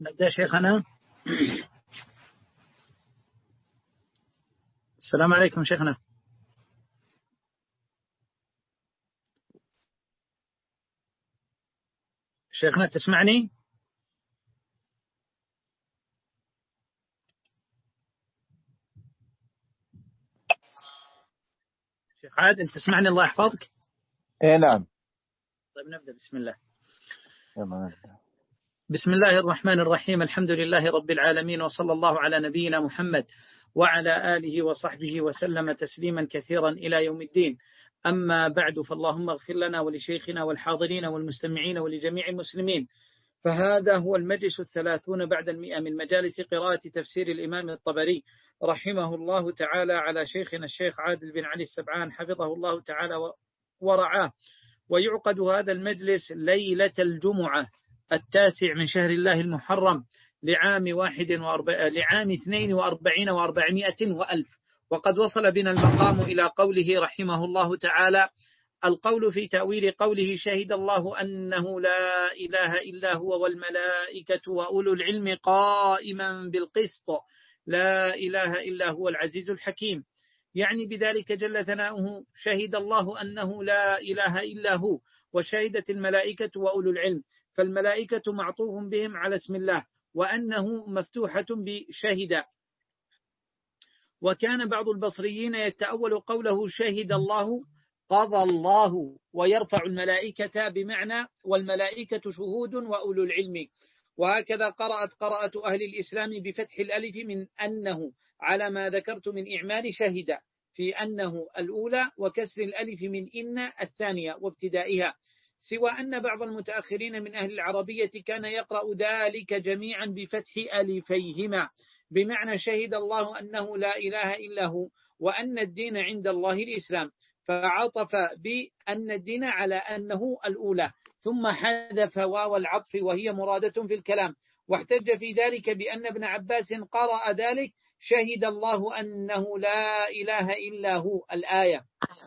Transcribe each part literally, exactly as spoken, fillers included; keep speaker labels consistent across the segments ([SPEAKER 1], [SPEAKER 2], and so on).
[SPEAKER 1] نبدأ شيخنا. السلام عليكم شيخنا. شيخنا تسمعني؟ شيخ عادل تسمعني؟ الله يحفظك.
[SPEAKER 2] ايه نعم.
[SPEAKER 1] طيب نبدأ. بسم الله.
[SPEAKER 2] يلا.
[SPEAKER 1] بسم الله الرحمن الرحيم. الحمد لله رب العالمين، وصلى الله على نبينا محمد وعلى آله وصحبه وسلم تسليما كثيرا إلى يوم الدين. أما بعد، فاللهم اغفر لنا ولشيخنا والحاضرين والمستمعين ولجميع المسلمين. فهذا هو المجلس الثلاثون بعد المئة من مجالس قراءة تفسير الإمام الطبري رحمه الله تعالى على شيخنا الشيخ عادل بن علي السبعان حفظه الله تعالى ورعاه. ويعقد هذا المجلس ليلة الجمعة التاسع من شهر الله المحرم لعام واحد وأربع... لعام اثنين وأربعين وأربعمائة وألف. وقد وصل بنا المقام إلى قوله رحمه الله تعالى: القول في تأويل قوله: شهد الله أنه لا إله إلا هو والملائكة وأولو العلم قائما بالقسط لا إله إلا هو العزيز الحكيم. يعني بذلك جل ثناؤه شهد الله أنه لا إله إلا هو، وشهدت الملائكة وأولو العلم، فالملائكة معطوف بهم على اسم الله، وأنه مفتوحة بشهد. وكان بعض البصريين يتأول قوله شهد الله قضى الله، ويرفع الملائكة بمعنى والملائكة شهود وأولو العلم. وهكذا قرأت قراءة أهل الإسلام بفتح الألف من أنه على ما ذكرت من إعمال شهد في أنه الأولى، وكسر الألف من إن الثانية وابتدائها، سوى أن بعض المتأخرين من أهل العربية كان يقرأ ذلك جميعا بفتح ألفيهما بمعنى شهد الله أنه لا إله إلا هو وأن الدين عند الله الإسلام، فعطف بأن الدين على أنه الأولى، ثم حذف واو العطف وهي مرادة في الكلام. واحتج في ذلك بأن ابن عباس قرأ ذلك شهد الله أنه لا إله إلا هو الآية.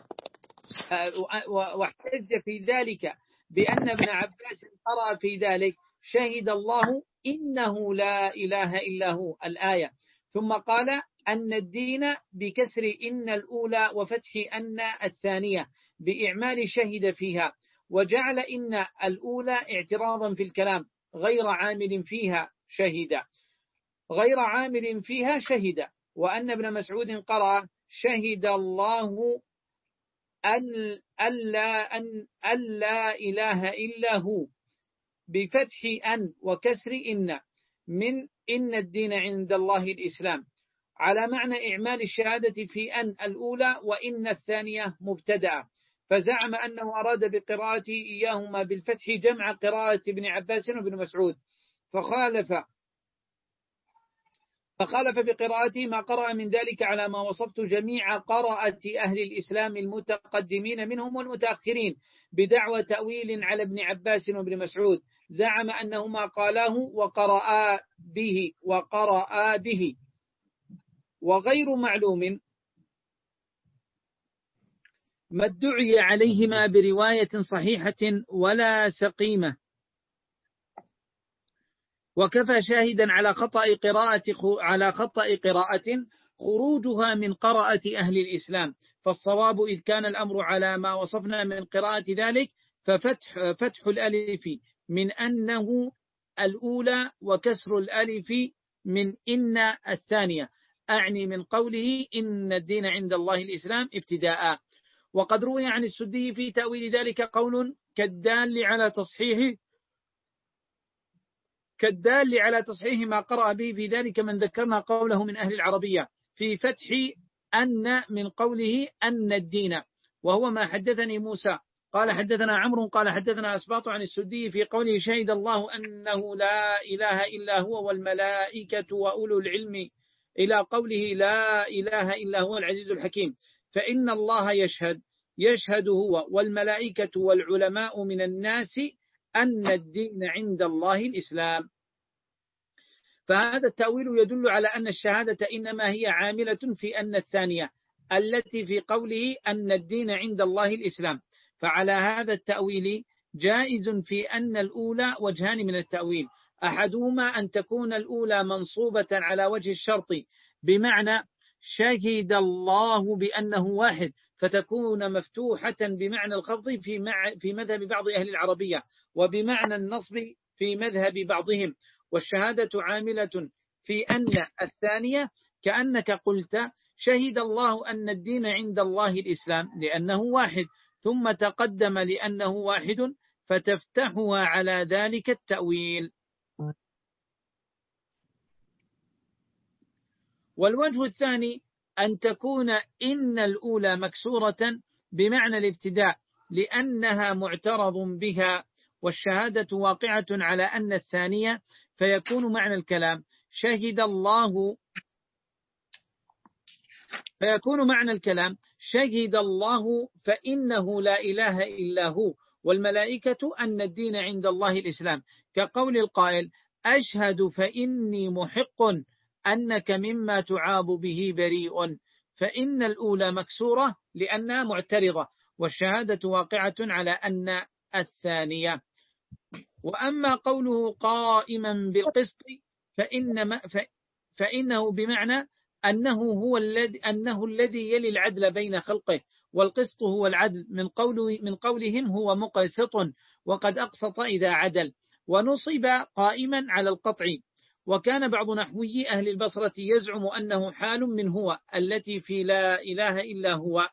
[SPEAKER 1] واحتج في ذلك بأن ابن عباس قرأ في ذلك شهد الله إنه لا إله إلا هو الآية، ثم قال أن الدين بكسر إن الأولى وفتح أن الثانية بإعمال شهد فيها، وجعل إن الأولى اعتراضا في الكلام غير عامل فيها شهد غير عامل فيها شهد وأن ابن مسعود قرأ شهد الله أن ألا, أن ألا إله إلا هو بفتح أن وكسر إن من إن الدين عند الله الإسلام، على معنى إعمال الشهادة في أن الأولى وإن الثانية مبتدأ، فزعم أنه أراد بقراءته إياهما بالفتح جمع قراءة ابن عباس وابن مسعود، فخالف فخالف بقراءته ما قرأ من ذلك على ما وصفت جميع قراءة أهل الإسلام المتقدمين منهم والمتأخرين بدعوى تأويل على ابن عباس وابن مسعود. زعم أنهما قالاه وقرأ به وقرأ به وغير معلوم ما ادعي عليهما برواية صحيحة ولا سقيمة، وكفى شاهدا على خطأ قراءة على خطأ قراءة خروجها من قراءة أهل الإسلام. فالصواب إذ كان الأمر على ما وصفنا من قراءة ذلك ففتح فتح الألف من أنه الأولى وكسر الألف من إن الثانية، أعني من قوله إن الدين عند الله الإسلام ابتداء. وقد روي عن السدي في تأويل ذلك قول كالدال على تصحيحه كالدال على تصحيح ما قرأ به في ذلك من ذكرنا قوله من أهل العربية في فتح أن من قوله أن الدين، وهو ما حدثني موسى قال حدثنا عمرو قال حدثنا أسباط عن السدي في قوله شهد الله أنه لا إله إلا هو والملائكة وأولو العلم إلى قوله لا إله إلا هو العزيز الحكيم. فإن الله يشهد يشهد هو والملائكة والعلماء من الناس أن الدين عند الله الإسلام. فهذا التأويل يدل على أن الشهادة إنما هي عاملة في أن الثانية التي في قوله أن الدين عند الله الإسلام. فعلى هذا التأويل جائز في أن الأولى وجهان من التأويل: أحدهما أن تكون الأولى منصوبة على وجه الشرط بمعنى شهد الله بأنه واحد، فتكون مفتوحة بمعنى الخفض في, مع في مذهب بعض أهل العربية، وبمعنى النصب في مذهب بعضهم. والشهادة عاملة في أن الثانية كأنك قلت شهد الله أن الدين عند الله الإسلام لأنه واحد، ثم تقدم لأنه واحد، فتفتحها على ذلك التأويل. والوجه الثاني أن تكون إن الأولى مكسورة بمعنى الابتداء لأنها معترض بها، والشهادة واقعة على أن الثانية، فيكون معنى الكلام شهد الله فيكون معنى الكلام شهد الله فإنه لا إله إلا هو، والملائكة أن الدين عند الله الإسلام، كقول القائل أشهد فإني محق أنك مما تعاب به بريء، فإن الأولى مكسورة لأنها معترضة، والشهادة واقعة على أن الثانية. وأما قوله قائما بالقسط فإنما فإنه بمعنى أنه هو الذي أنه الذي يلي العدل بين خلقه، والقسط هو العدل، من قوله من قولهم هو مقسط، وقد أقسط إذا عدل، ونصب قائما على القطع. وكان بعض نحوي أهل البصرة يزعم أنه حال من هو التي في لا إله إلا هو.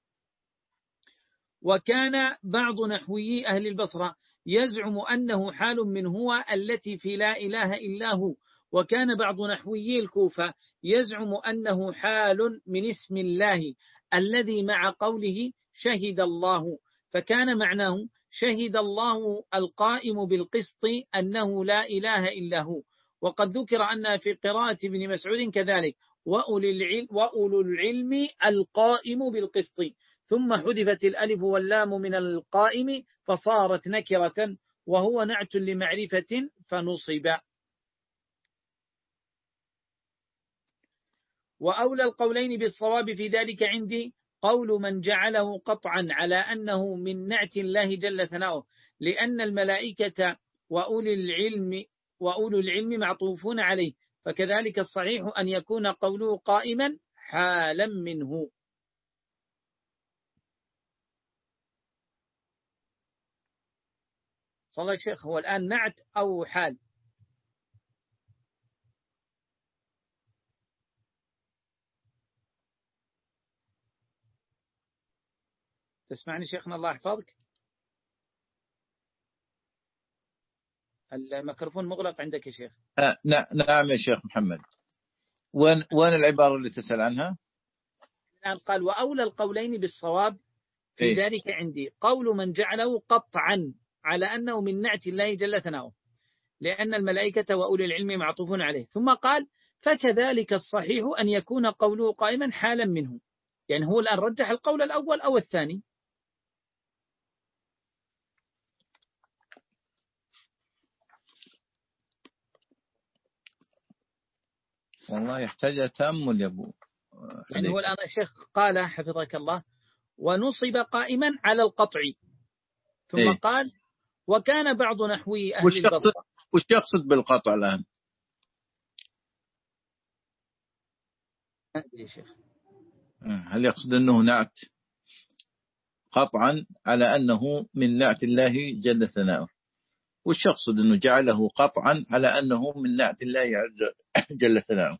[SPEAKER 1] وكان بعض نحوي أهل البصرة يزعم أنه حال من هو التي في لا إله إلا هو. وكان بعض نحوي الكوفة يزعم أنه حال من اسم الله الذي مع قوله شهد الله، فكان معناه شهد الله القائم بالقسط أنه لا إله إلا هو. وقد ذكر أن في قراءة ابن مسعود كذلك وأولو العلم القائم بالقسط، ثم حذفت الألف واللام من القائم فصارت نكرة، وهو نعت لمعرفة فنصب. وأولى القولين بالصواب في ذلك عندي قول من جعله قطعا على أنه من نعت الله جل ثناؤه، لأن الملائكة وأولي العلم وأولو العلم معطوفون عليه، فكذلك الصحيح أن يكون قوله قائما حالا منه. صلى الله شيخ، هو الآن نعت أو حال؟ تسمعني شيخنا الله يحفظك؟ الميكروفون مغلق عندك يا شيخ.
[SPEAKER 2] آه نعم يا شيخ محمد. وين وين العبارة اللي تسأل عنها؟
[SPEAKER 1] الآن قال وأولى القولين بالصواب في
[SPEAKER 2] إيه؟
[SPEAKER 1] ذلك عندي قول من جعله قطعا على أنه من نعت الله جل ثناؤه، لأن الملائكة وأولي العلم معطوفون عليه، ثم قال فكذلك الصحيح أن يكون قوله قائما حالا منه. يعني هو الآن رجح القول الأول أو الثاني؟
[SPEAKER 2] والله يحتاج تأمل يا أبو.
[SPEAKER 1] يعني هو الآن الشيخ قال حفظك الله ونصب قائما على القطع، ثم
[SPEAKER 2] إيه؟
[SPEAKER 1] قال وكان بعض نحوي أهل البصرة.
[SPEAKER 2] وش يقصد بالقطع الآن؟
[SPEAKER 1] يا شيخ
[SPEAKER 2] هل يقصد أنه نعت قطعا على أنه من نعت الله جل ثناؤه، وش يقصد أنه جعله قطعا على أنه من نعت الله عز جل ثناؤه؟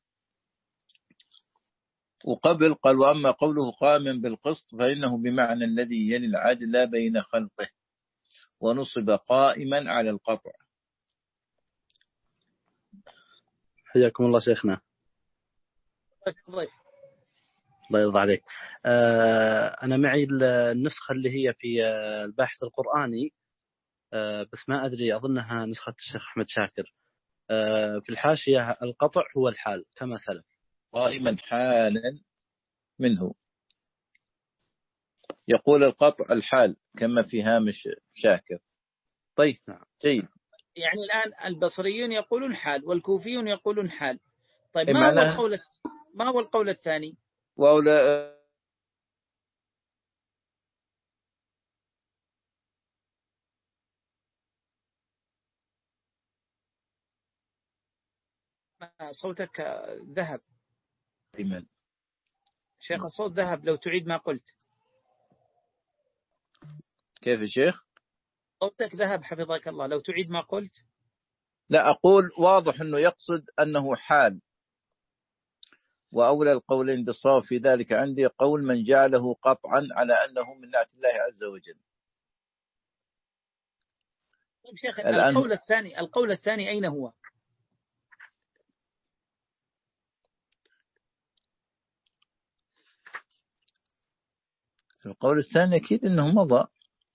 [SPEAKER 2] وقبل قال وأما قوله قائما بالقسط فإنه بمعنى الذي يلي العدل بين خلقه، ونصب قائما على القطع.
[SPEAKER 3] حياكم الله شيخنا. الله يرضى عليك. أنا معي النسخة اللي هي في الباحث القرآني، بس ما أدري أظنها نسخة الشيخ أحمد شاكر. في الحاشية القطع هو الحال كما سلف،
[SPEAKER 2] قائما حالا منه. يقول القطع الحال كما في هامش شاكر. طيب جيد.
[SPEAKER 1] يعني الآن البصريون يقولون حال والكوفيون يقولون حال. طيب ما هو القول ما هو القول الثاني؟
[SPEAKER 2] وأولى
[SPEAKER 1] صوتك ذهب
[SPEAKER 2] إيمان.
[SPEAKER 1] شيخ، الصوت ذهب، لو تعيد ما قلت.
[SPEAKER 2] كيف يا شيخ؟
[SPEAKER 1] صوتك ذهب حفظك الله، لو تعيد ما قلت.
[SPEAKER 2] لا، أقول واضح أنه يقصد أنه حال، وأولى القولين بالصواب في ذلك عندي قول من جعله قطعا على أنه من نعت الله عز وجل.
[SPEAKER 1] طيب شيخ،
[SPEAKER 2] الآن
[SPEAKER 1] القول الثاني القول الثاني أين هو؟
[SPEAKER 2] القول الثاني أكيد أنه مضى.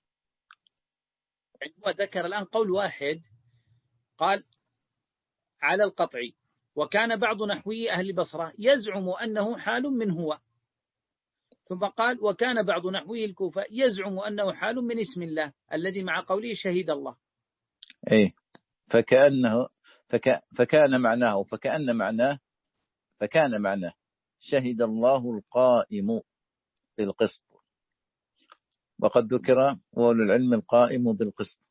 [SPEAKER 1] هو ذكر الآن قول واحد، قال على القطع، وكان بعض نحوي أهل البصرة يزعم أنه حال من هو، ثم قال وكان بعض نحوي الكوفة يزعم أنه حال من اسم الله الذي مع قوله شهيد الله.
[SPEAKER 2] أي فكأنه فك فكان معناه فكأن معناه فكان معناه شهد الله القائم بالقسط، وقد ذكر أولو العلم القائم بالقسط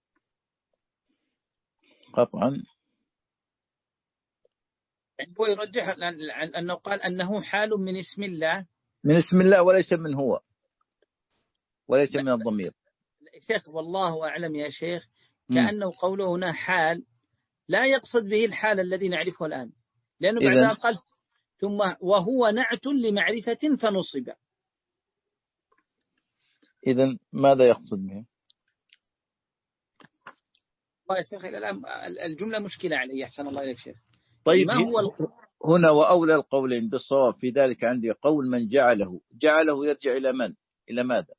[SPEAKER 2] قطعا.
[SPEAKER 1] يعني هو يرجح أنه قال أنه حال من اسم الله،
[SPEAKER 2] من اسم الله وليس من هو، وليس من الضمير.
[SPEAKER 1] شيخ والله أعلم يا شيخ، كأنه قوله هنا حال لا يقصد به الحال الذي نعرفه الآن، لأنه بعدها قال ثم وهو نعت لمعرفة فنصب.
[SPEAKER 2] إذن ماذا يقصد به؟
[SPEAKER 1] الله يا شيخ الآن الجملة مشكلة علي، أحسن الله إليك شيخ.
[SPEAKER 2] طيب
[SPEAKER 1] ما هو ال...
[SPEAKER 2] هنا وأولى القولين بالصواب في ذلك عندي قول من جعله جعله يرجع إلى من؟ إلى ماذا؟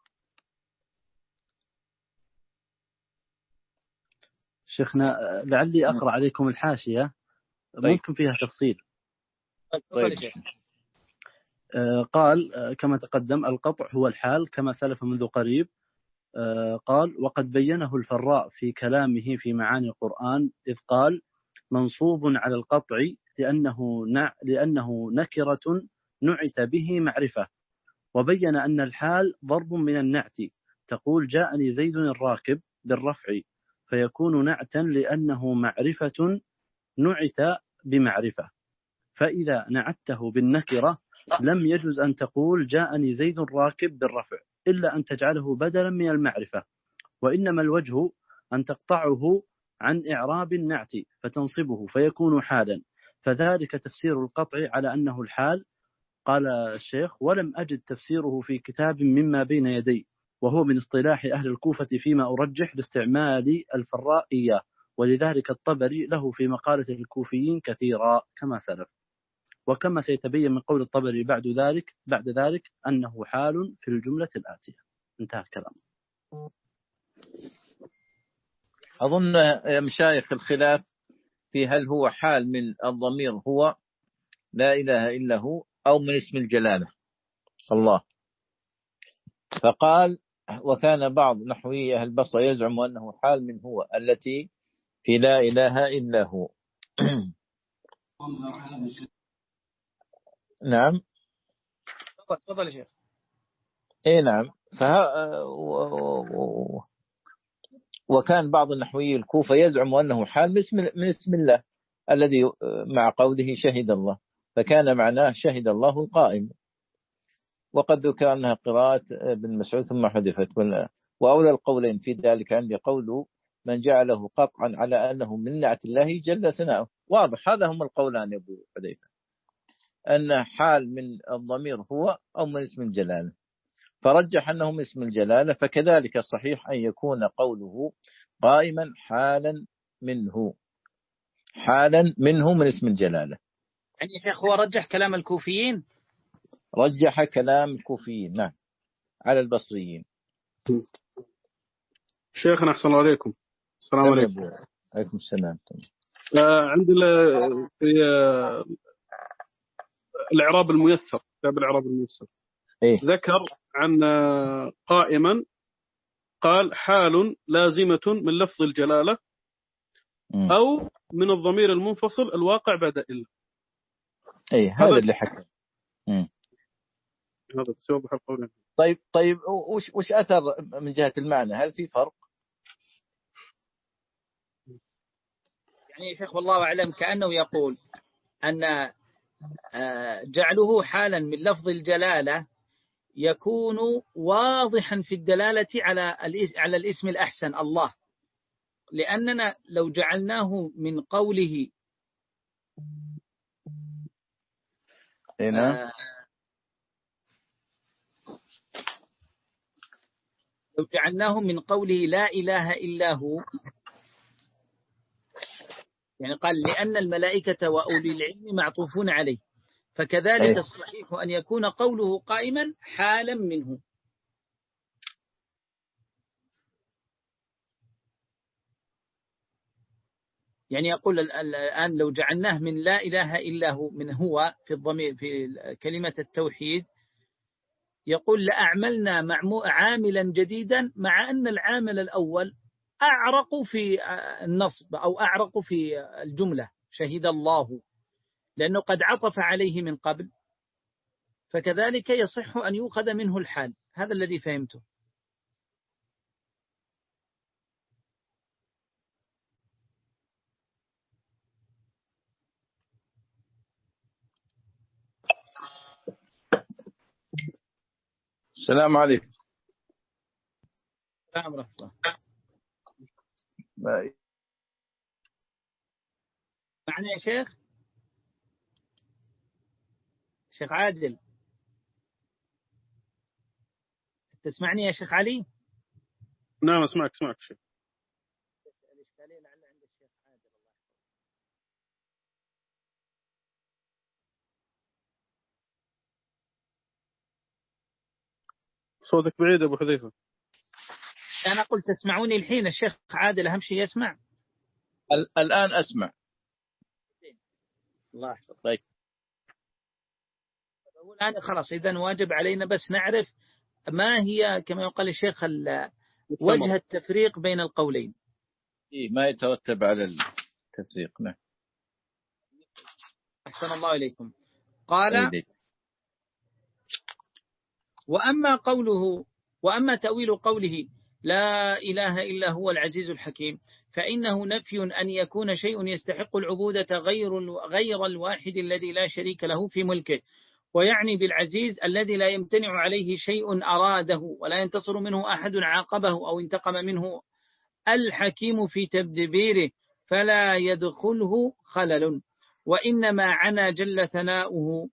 [SPEAKER 3] شيخنا لعلي أقرأ عليكم الحاشية،
[SPEAKER 2] طيب.
[SPEAKER 3] ممكن فيها تفصيل.
[SPEAKER 2] طيب.
[SPEAKER 3] آه قال آه كما تقدم القطع هو الحال كما سلف منذ قريب. آه قال وقد بينه الفراء في كلامه في معاني القرآن إذ قال منصوب على القطع لأنه, نع لأنه نكرة نعت به معرفة، وبين أن الحال ضرب من النعت، تقول جاءني زيد الراكب بالرفع، فيكون نعتا لأنه معرفة نعت بمعرفة، فإذا نعته بالنكرة لم يجوز أن تقول جاءني زيد الراكب بالرفع إلا أن تجعله بدلا من المعرفة، وإنما الوجه أن تقطعه عن إعراب النعت فتنصبه فيكون حالا، فذلك تفسير القطع على أنه الحال. قال الشيخ ولم أجد تفسيره في كتاب مما بين يدي، وهو من اصطلاح أهل الكوفة فيما أرجح لاستعمال الفراء إياه، ولذلك الطبري له في مقالة الكوفيين كثيرا كما سلف، وكما سيتبين من قول الطبري بعد ذلك بعد ذلك أنه حال في الجملة الآتية. انتهى الكلام.
[SPEAKER 2] أظن يا مشايخ الخلاف في هل هو حال من الضمير هو لا إله إلا هو أو من اسم الجلالة الله. فقال وكان بعض نحوي أهل البصرة يزعم أنه حال من هو التي في لا إله إلا هو. نعم.
[SPEAKER 1] تفضل يا شيخ.
[SPEAKER 2] اي نعم. فها وكان بعض النحويين الكوفة يزعم أنه حال من اسم الله الذي مع قوله شهد الله، فكان معناه شهد الله القائم، وقد ذكر أنها قراءة ابن مسعود ثم حذفت. وأولى القولين في ذلك عندي قوله من جعله قطعا على أنه من نعت الله جل ثناؤه. واضح، هذا هم القولان يا أبو حذيفة، أن حال من الضمير هو أو من اسم الجلالة، فرجح أنه من اسم الجلالة، فكذلك الصحيح أن يكون قوله قائما حالا منه حالا منه من اسم الجلالة.
[SPEAKER 1] يعني يا شيخ هو رجح كلام الكوفيين،
[SPEAKER 2] رجح كلام الكوفيين نعم على البصريين.
[SPEAKER 4] شيخنا أحسن الله عليكم. السلام عليكم.
[SPEAKER 2] عليكم السلام.
[SPEAKER 4] آه عندي في الإعراب الميسر، كتاب الإعراب الميسر
[SPEAKER 2] إيه؟
[SPEAKER 4] ذكر عن قائما قال حال لازمة من لفظ الجلالة م. أو من الضمير المنفصل الواقع بعد إلا.
[SPEAKER 2] إيه هذا اللي حكى.
[SPEAKER 4] هذا سبب القول.
[SPEAKER 2] طيب طيب وش وش أثر من جهة المعنى؟ هل في فرق؟
[SPEAKER 1] يعني يا شيخ والله أعلم كأنه يقول أن جعله حالا من لفظ الجلالة يكون واضحا في الدلالة على على الاسم الأحسن الله، لأننا لو جعلناه من قوله
[SPEAKER 2] هنا
[SPEAKER 1] لو جعلناه من قوله لا إله إلا هو، يعني قال لأن الملائكة وأولي العلم معطوفون عليه، فكذلك
[SPEAKER 2] أيه.
[SPEAKER 1] الصحيح أن يكون قوله قائما حالا منه. يعني يقول الآن لو جعلناه من لا إله إلا هو من هو في الضمير في كلمة التوحيد، يقول لأعملنا عاملا جديدا، مع أن العامل الأول أعرق في النصب أو أعرق في الجملة شهد الله، لأنه قد عطف عليه من قبل، فكذلك يصح أن يؤخذ منه الحال. هذا الذي فهمته.
[SPEAKER 2] السلام عليكم.
[SPEAKER 1] السلام ورحمة الله. معنا يا شيخ؟ شيخ عادل تسمعني يا شيخ علي؟
[SPEAKER 4] نعم اسمعك اسمعك شيخ. صوتك بعيد أبو حذيفة.
[SPEAKER 1] أنا قلت تسمعوني الحين، الشيخ عادل أهم شيء يسمع.
[SPEAKER 2] الآن أسمع.
[SPEAKER 1] الله يحفظك.
[SPEAKER 2] طيب
[SPEAKER 1] الآن خلاص، إذا واجب علينا بس نعرف ما هي كما يقال الشيخ وجه التفريق بين القولين.
[SPEAKER 2] إيه ما يترتب على التفريق. نعم.
[SPEAKER 1] أحسن الله إليكم. قال وأما قوله وأما تأويل قوله لا إله إلا هو العزيز الحكيم، فإنه نفي أن يكون شيء يستحق العبودة غير غير الواحد الذي لا شريك له في ملكه، ويعني بالعزيز الذي لا يمتنع عليه شيء أراده ولا ينتصر منه أحد عاقبه أو انتقم منه، الحكيم في تدبيره فلا يدخله خلل. وإنما عنا جل ثناؤه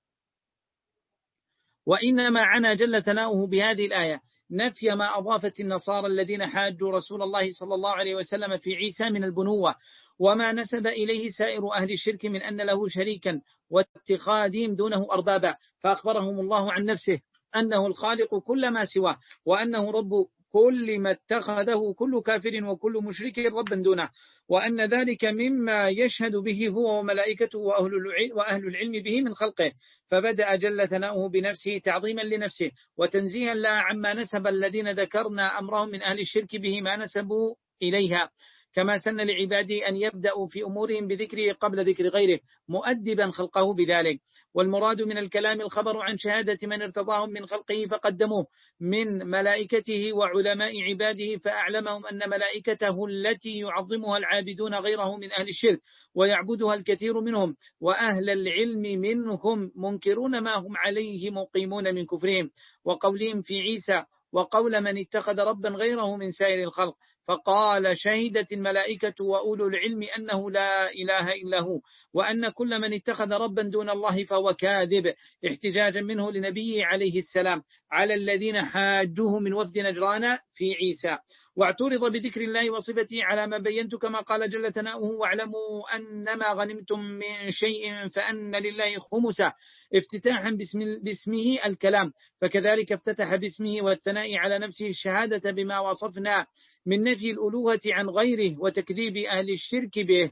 [SPEAKER 1] وإنما عنا جل ثناؤه بهذه الآية نفي ما أضافت النصارى الذين حاجوا رسول الله صلى الله عليه وسلم في عيسى من البنوة، وما نسب إليه سائر أهل الشرك من أن له شريكا واتخاذهم دونه أربابا، فأخبرهم الله عن نفسه أنه الخالق كل ما سواه، وأنه رب كل ما اتخذه كل كافر وكل مشرك ربا دونه، وأن ذلك مما يشهد به هو وملائكته وأهل العلم به من خلقه. فبدأ جل ثناؤه بنفسه تعظيما لنفسه وتنزيها لها عما نسب الذين ذكرنا أمرهم من أهل الشرك به ما نسبوا إليها، كما سن لعباده أن يبدأوا في أمورهم بذكره قبل ذكر غيره مؤدبا خلقه بذلك. والمراد من الكلام الخبر عن شهادة من ارتضاهم من خلقه فقدموه من ملائكته وعلماء عباده، فأعلمهم أن ملائكته التي يعظمها العابدون غيره من أهل الشرك ويعبدها الكثير منهم، وأهل العلم منهم منكرون ما هم عليه مقيمون من كفرهم وقولهم في عيسى وقول من اتخذ ربا غيره من سائر الخلق. فقال شهدت الملائكة وأولو العلم أنه لا إله إلا هو، وأن كل من اتخذ ربا دون الله فهو كاذب، احتجاجا منه لنبيه عليه السلام على الذين حاجوه من وفد نجران في عيسى. واعترض بذكر الله وصفته على ما بينت كما قال جل ثناؤه واعلموا أنما غنمتم من شيء فأن لله خمسه، افتتاحا باسم باسمه الكلام، فكذلك افتتح باسمه والثناء على نفسه الشهادة بما وصفنا من نفي الألوهة عن غيره وتكذيب أهل الشرك به.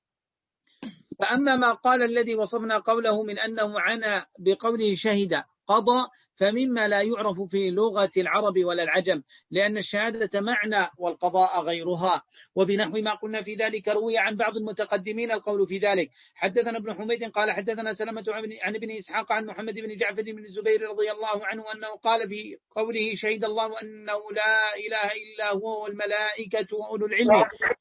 [SPEAKER 1] فأما ما قال الذي وصفنا قوله من أنه عنا بقوله شهد قضى، فمما لا يعرف في لغة العرب ولا العجم، لأن الشهادة معنى والقضاء غيرها. وبنحو ما قلنا في ذلك روي عن بعض المتقدمين القول في ذلك. حدثنا ابن حميد قال حدثنا سلمة عن ابن إسحاق عن محمد بن جعفر بن الزبير رضي الله عنه أنه قال في قوله شهد الله أنه لا إله إلا هو والملائكة وأولو العلم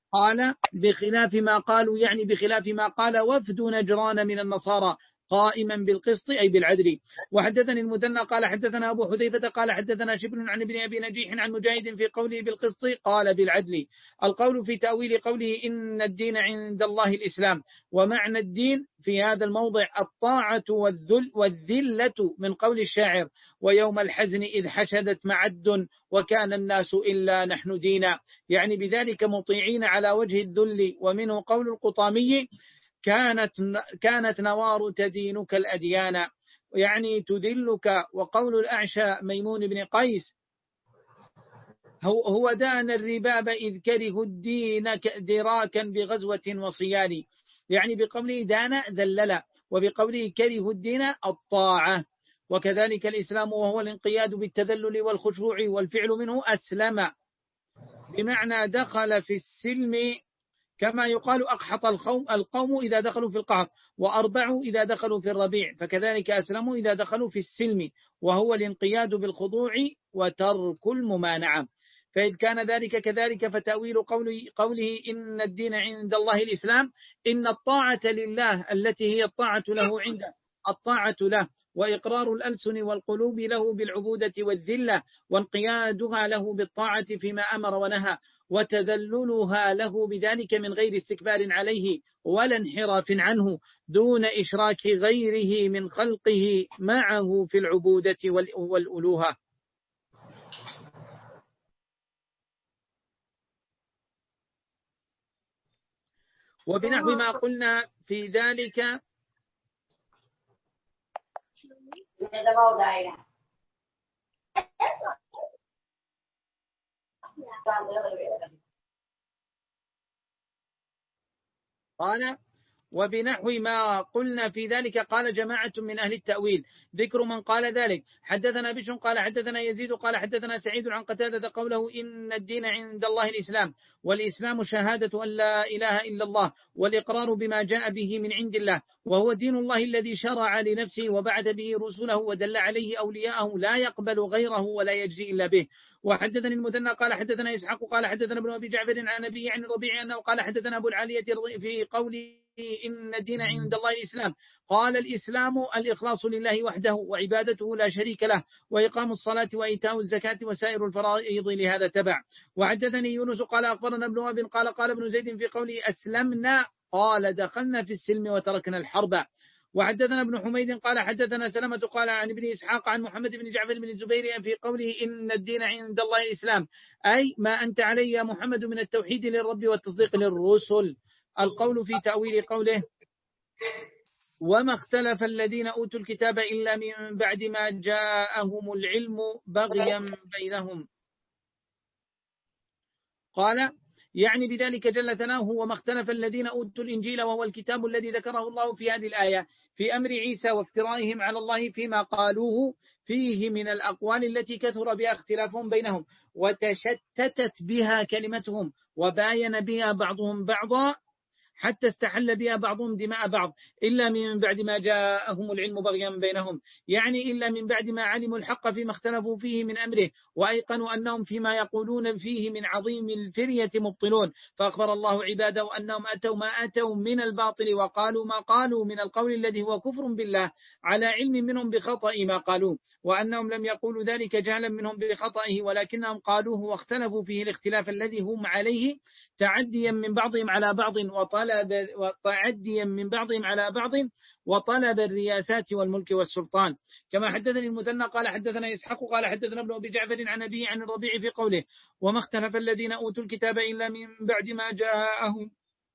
[SPEAKER 1] قال بخلاف ما قالوا، يعني بخلاف ما قال وفد نجران من النصارى قائما بالقسط أي بالعدل. وحدثني المثنى قال حدثنا أبو حذيفة قال حدثنا شبل عن ابن أبي نجيح عن مجاهد في قوله بالقسط قال بالعدل. القول في تأويل قوله إن الدين عند الله الإسلام، ومعنى الدين في هذا الموضع الطاعة والذل والذلة من قول الشاعر ويوم الحزن إذ حشدت معد وكان الناس إلا نحن دينا، يعني بذلك مطيعين على وجه الذل. ومنه قول القطامي كانت كانت نوار تدينك الأديان، يعني تذلك. وقول الأعشى ميمون بن قيس هو, هو دان الرباب إذ كره الدين دراكا بغزوة وصيان، يعني بقوله دان ذلل، وبقوله كره الدين الطاعة. وكذلك الإسلام وهو الانقياد بالتذلل والخشوع، والفعل منه أسلم بمعنى دخل في السلم، كما يقال أقحط القوم إذا دخلوا في القحط، وأربعوا إذا دخلوا في الربيع، فكذلك أسلموا إذا دخلوا في السلم، وهو الانقياد بالخضوع وترك الممانعة. فإذ كان ذلك كذلك فتأويل قوله, قوله إن الدين عند الله الإسلام، إن الطاعة لله التي هي الطاعة له عنده الطاعة له، وإقرار الألسن والقلوب له بالعبودة والذلة، وانقيادها له بالطاعة فيما أمر ونهى، وتذللها له بذلك من غير استكبار عليه ولا انحراف عنه، دون إشراك غيره من خلقه معه في العبودة والألوهة. وبنحو ما قلنا في ذلك قال وبنحو ما قلنا في ذلك قال جماعة من أهل التأويل. ذكر من قال ذلك: حدثنا بشر قال حدثنا يزيد قال حدثنا سعيد عن قتادة قوله إن الدين عند الله الإسلام، والإسلام شهادة أن لا إله إلا الله، والإقرار بما جاء به من عند الله، وهو دين الله الذي شرع لنفسه وبعث به رسله ودل عليه أولياءه لا يقبل غيره ولا يجزي إلا به. وحدثني المثنى قال حدثنا إسحاق قال حدثنا ابن أبي جعفر عن أبيه عن الربيع أنه قال حدثنا أبو العالية في قوله إن الدين عند الله الإسلام، قال الإسلام الإخلاص لله وحده وعبادته لا شريك له، وإقام الصلاة وإيتاء الزكاة وسائر الفرائض لهذا تبع. وحدثني يونس قال أخبرنا ابن وهب قال قال ابن زيد في قوله أسلمنا، قال دخلنا في السلم وتركنا الحرب. وحدثنا ابن حميد قال حدثنا سلمة قال عن ابن إسحاق عن محمد بن جعفر بن الزبير في قوله إن الدين عند الله الإسلام، أي ما أنت عليه يا محمد من التوحيد للرب والتصديق للرسل. القول في تأويل قوله وما اختلف الذين أوتوا الكتاب إلا من بعد ما جاءهم العلم بغيا بينهم، قال يعني بذلك جل ثناؤه وما اختلف الذين أوتوا الإنجيل، وهو الكتاب الذي ذكره الله في هذه الآية في أمر عيسى وافترائهم على الله فيما قالوه فيه من الأقوال التي كثر بها اختلافهم بينهم وتشتتت بها كلمتهم وباين بها بعضهم بعضا حتى استحل بها بعضهم دماء بعض، إلا من بعد ما جاءهم العلم بغيا بينهم، يعني إلا من بعد ما علموا الحق فيما اختلفوا فيه من أمره، وأيقنوا أنهم فيما يقولون فيه من عظيم الفرية مبطلون. فأخبر الله عباده أنهم أتوا ما أتوا من الباطل وقالوا ما قالوا من القول الذي هو كفر بالله على علم منهم بخطأ ما قالوه، وأنهم لم يقولوا ذلك جهلا منهم بخطئه، ولكنهم قالوه واختلفوا فيه الاختلاف الذي هم عليه تعديا من بعضهم على بعض وطلب وتعديا من بعضهم على بعض وطلب الرياسات والملك والسلطان. كما حدثني المثنى قال حدثنا إسحاق قال حدثنا ابن أبي جعفر عن أبيه عن الربيع في قوله وما اختلف الذين أوتوا الكتاب إلا من بعد ما جاءهم،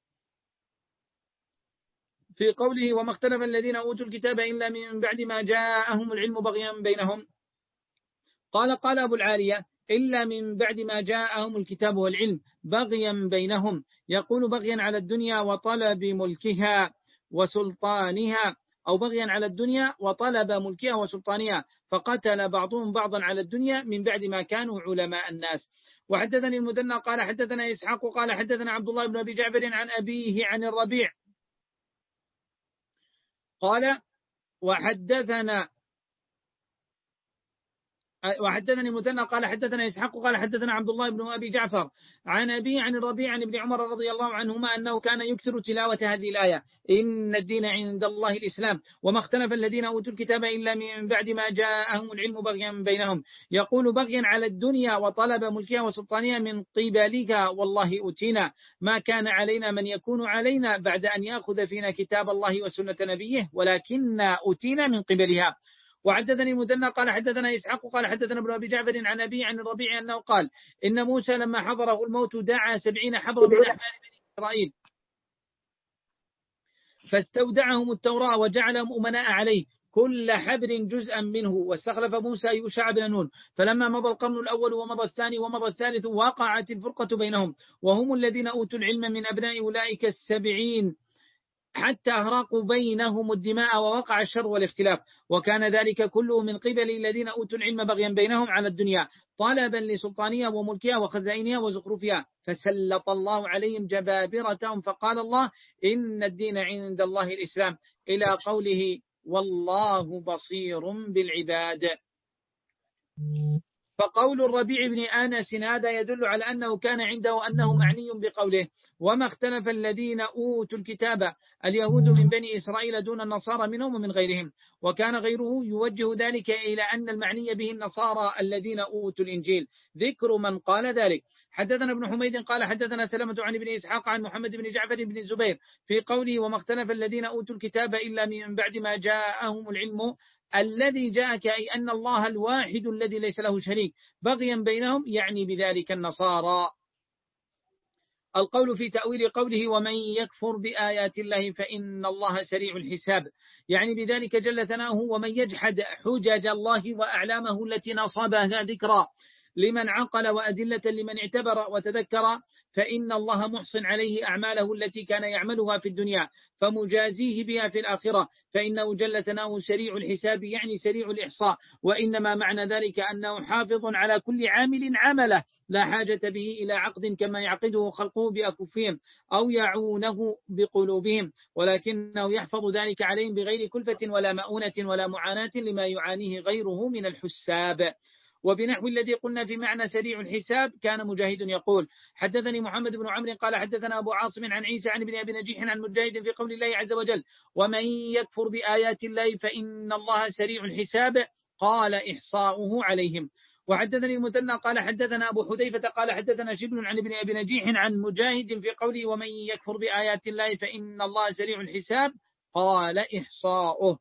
[SPEAKER 1] في قوله وما اختلف الذين أوتوا الكتاب إلا من بعد ما جاءهم العلم بغيا بينهم، قال قال أبو العالية إلا من بعد ما جاءهم الكتاب والعلم بغيا بينهم، يقول بغيا على الدنيا وطلب ملكها وسلطانها، أو بغيا على الدنيا وطلب ملكها وسلطانها، فقتل بعضهم بعضا على الدنيا من بعد ما كانوا علماء الناس. وحدثني المثنى قال حدثنا إسحاق قال حدثنا عبد الله بن أبي جعفر عن أبيه عن الربيع قال وحدثنا وحدثني مثنى قال حدثنا إسحاق قال حدثنا عبد الله بن أبي جعفر عن أبي عن الربيع عن ابن عمر رضي الله عنهما أنه كان يكثر تلاوة هذه الآية إن الدين عند الله الإسلام وما اختلف الذين أوتوا الكتاب إلا من بعد ما جاءهم العلم بغيا بينهم يقول بغيا على الدنيا وطلب ملكها وسلطانها من قبلك والله أوتينا ما كان علينا من يكون علينا بعد أن يأخذ فينا كتاب الله وسنة نبيه ولكن أوتينا من قبلها. وحدثني المثنى قال حدثنا إسحاق قال حدثنا ابن أبي جعفر عن أبي عن الربيع أنه قال إن موسى لما حضره الموت دعا سبعين حبرا من أحبار بني إسرائيل فاستودعهم التوراة وجعلهم أمناء عليه كل حبر جزءا منه واستخلف موسى يوشع بن نون فلما مضى القرن الأول ومضى الثاني ومضى الثالث وقعت الفرقة بينهم وهم الذين أوتوا العلم من أبناء أولئك السبعين حتى أهراقوا بينهم الدماء ووقع الشر والاختلاف وكان ذلك كله من قبل الذين أوتوا العلم بغيا بينهم على الدنيا طلبا لسلطانها وملكها وخزائنها وزخرفها فسلط الله عليهم جبابرتهم فقال الله إن الدين عند الله الإسلام إلى قوله والله بصير بالعباد. فقول الربيع بن آنس هذا يدل على أنه كان عنده أنه معني بقوله وما اختلف الذين أوتوا الكتاب اليهود من بني إسرائيل دون النصارى منهم ومن غيرهم وكان غيره يوجه ذلك إلى أن المعني به النصارى الذين أوتوا الإنجيل ذكر من قال ذلك. حدثنا ابن حميد قال حدثنا سلمة عن ابن إسحاق عن محمد بن جعفر بن الزبير في قوله وما اختلف الذين أوتوا الكتاب إلا من بعد ما جاءهم العلم الذي جاءك أي أن الله الواحد الذي ليس له شريك بغيا بينهم يعني بذلك النصارى. القول في تأويل قوله ومن يكفر بآيات الله فإن الله سريع الحساب يعني بذلك جل ثناؤه ومن يجحد حجج الله وأعلامه التي نصبها ذكرى لمن عقل وأدلة لمن اعتبر وتذكر فإن الله محصن عليه أعماله التي كان يعملها في الدنيا فمجازيه بها في الآخرة فإنه جل ثناؤه سريع الحساب يعني سريع الإحصاء وإنما معنى ذلك أنه حافظ على كل عامل عمله لا حاجة به إلى عقد كما يعقده خلقه بأكفهم أو يعونه بقلوبهم ولكنه يحفظ ذلك عليهم بغير كلفة ولا مؤونة ولا معاناة لما يعانيه غيره من الحساب. وبنحو الذي قلنا في معنى سريع الحساب كان مجاهد يقول حدثني محمد بن عمرو قال حدثنا أبو عاصم عن عيسى عن ابن أبي نجيح عن مجاهد في قول الله عز وجل ومن يكفر بآيات الله فإن الله سريع الحساب قال إحصاؤه عليهم. وحدثني المثنى قال حدثنا أبو حذيفة قال حدثنا شبل عن ابن أبي نجيح عن مجاهد في قوله ومن يكفر بآيات الله فإن الله سريع الحساب قال إحصاؤه.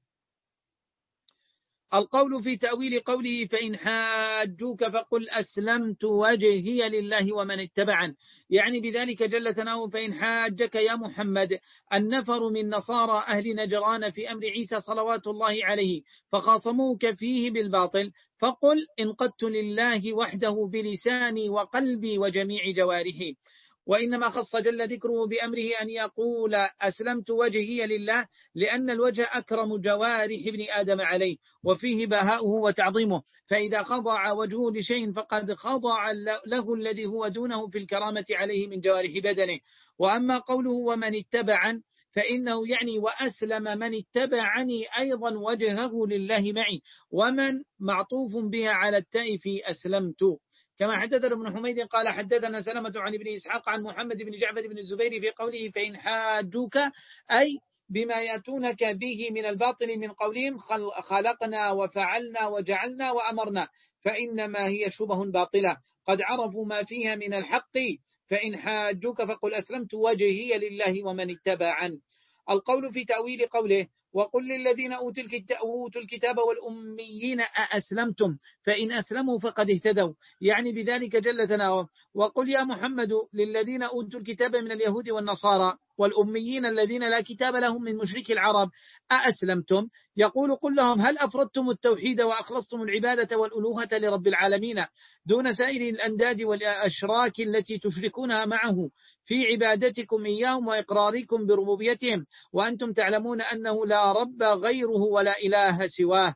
[SPEAKER 1] القول في تأويل قوله فإن حاجوك فقل أسلمت وجهي لله ومن اتبعن يعني بذلك جل ثناؤه فإن حاجك يا محمد النفر من نصارى أهل نجران في أمر عيسى صلوات الله عليه فخاصموك فيه بالباطل فقل انقدت لله وحده بلساني وقلبي وجميع جوارحي وإنما خص جل ذكره بأمره أن يقول أسلمت وجهي لله لأن الوجه أكرم جوارح ابن آدم عليه وفيه بهاؤه وتعظيمه فإذا خضع وجهه لشيء فقد خضع له الذي هو دونه في الكرامة عليه من جوارح بدنه. وأما قوله ومن اتبعن فإنه يعني وأسلم من اتبعني أيضا وجهه لله معي ومن معطوف بها على التاء في أسلمت كما حدثنا ابن حميد قال حدثنا سلمة عن ابن إسحاق عن محمد بن جعفر بن الزبير في قوله فإن حاجوك أي بما يأتونك به من الباطل من قولهم خلقنا وفعلنا وجعلنا وأمرنا فإنما هي شبه باطلة قد عرفوا ما فيها من الحق فإن حاجوك فقل أسلمت وجهي لله ومن اتبعن. القول في تأويل قوله وقل للذين أوتوا الكتاب والأميين أأسلمتم فإن أسلموا فقد اهتدوا يعني بذلك جل ثناؤه وقل يا محمد للذين أوتوا الكتاب من اليهود والنصارى والأميين الذين لا كتاب لهم من مشرك العرب أأسلمتم يقول قل لهم هل أفردتم التوحيد وأخلصتم العبادة والألوهة لرب العالمين دون سائر الأنداد والأشراك التي تشركونها معه في عبادتكم إياهم وإقراركم بربوبيتهم وأنتم تعلمون أنه لا رب غيره ولا إله سواه.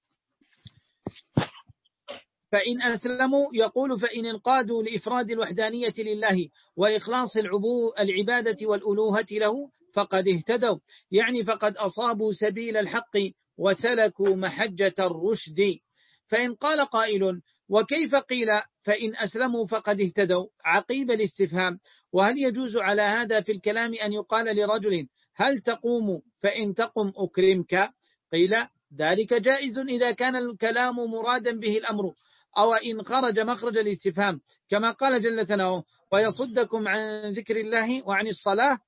[SPEAKER 1] فإن أسلموا يقول فإن انقادوا لإفراد الوحدانية لله وإخلاص العبادة والألوهة له فقد اهتدوا يعني فقد أصابوا سبيل الحق وسلكوا محجة الرشد. فإن قال قائل وكيف قيل فإن أسلموا فقد اهتدوا عقيب الاستفهام، وهل يجوز على هذا في الكلام أن يقال لرجل هل تقوم فإن تقم أكرمك؟ قيل ذلك جائز إذا كان الكلام مرادا به الأمر، أو إن خرج مخرج الاستفهام كما قال جل ثناؤه ويصدكم عن ذكر الله وعن الصلاة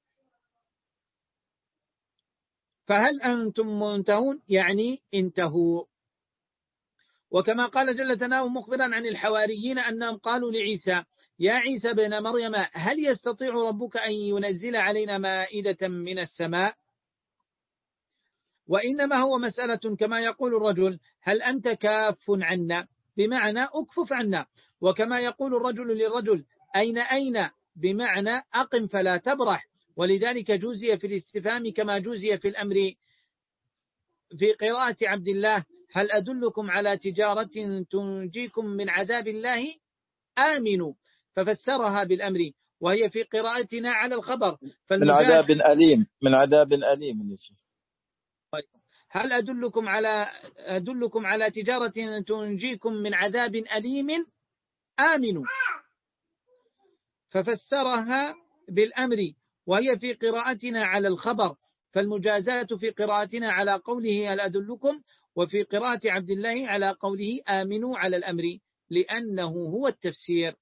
[SPEAKER 1] فهل أنتم منتهون، يعني انتهوا. وكما قال جل ثناؤه مخبرا عن الحواريين أنهم قالوا لعيسى يا عيسى بن مريم هل يستطيع ربك أن ينزل علينا مائدة من السماء؟ وإنما هو مسألة كما يقول الرجل هل أنت كاف عنا بمعنى أكفف عنا، وكما يقول الرجل للرجل أين أين بمعنى أقم فلا تبرح، ولذلك جوزي في الاستفهام كما جوزي في الأمر. في قراءة عبد الله هل أدلكم على تجارة تنجيكم من عذاب الله آمنوا، ففسرها بالأمر، وهي في قراءتنا على الخبر
[SPEAKER 2] من عذاب أليم من عذاب أليم.
[SPEAKER 1] هل أدلكم على أدلكم على تجارة تنجيكم من عذاب أليم آمنوا، ففسرها بالأمر، وهي في قراءتنا على الخبر، فالمجازات في قراءتنا على قوله هل أدلكم، وفي قراءة عبد الله على قوله آمنوا على الأمر، لأنه هو التفسير.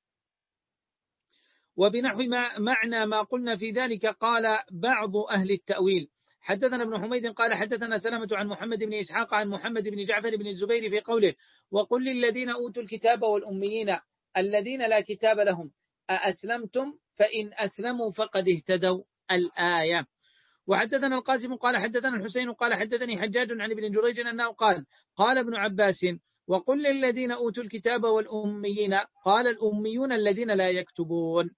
[SPEAKER 1] وبنحو ما معنى ما قلنا في ذلك قال بعض أهل التأويل حدثنا ابن حميد قال حدثنا سلمة عن محمد بن إسحاق عن محمد بن جعفر بن الزبير في قوله وقل للذين أوتوا الكتاب والأميين الذين لا كتاب لهم أأسلمتم فإن أسلموا فقد اهتدوا الآية. وحدثنا القاسم قال حدثنا الحسين قال حدثني حجاج عن ابن جريج أنه قال قال ابن عباس وقل للذين أوتوا الكتاب والأميين قال الأميون الذين لا يكتبون.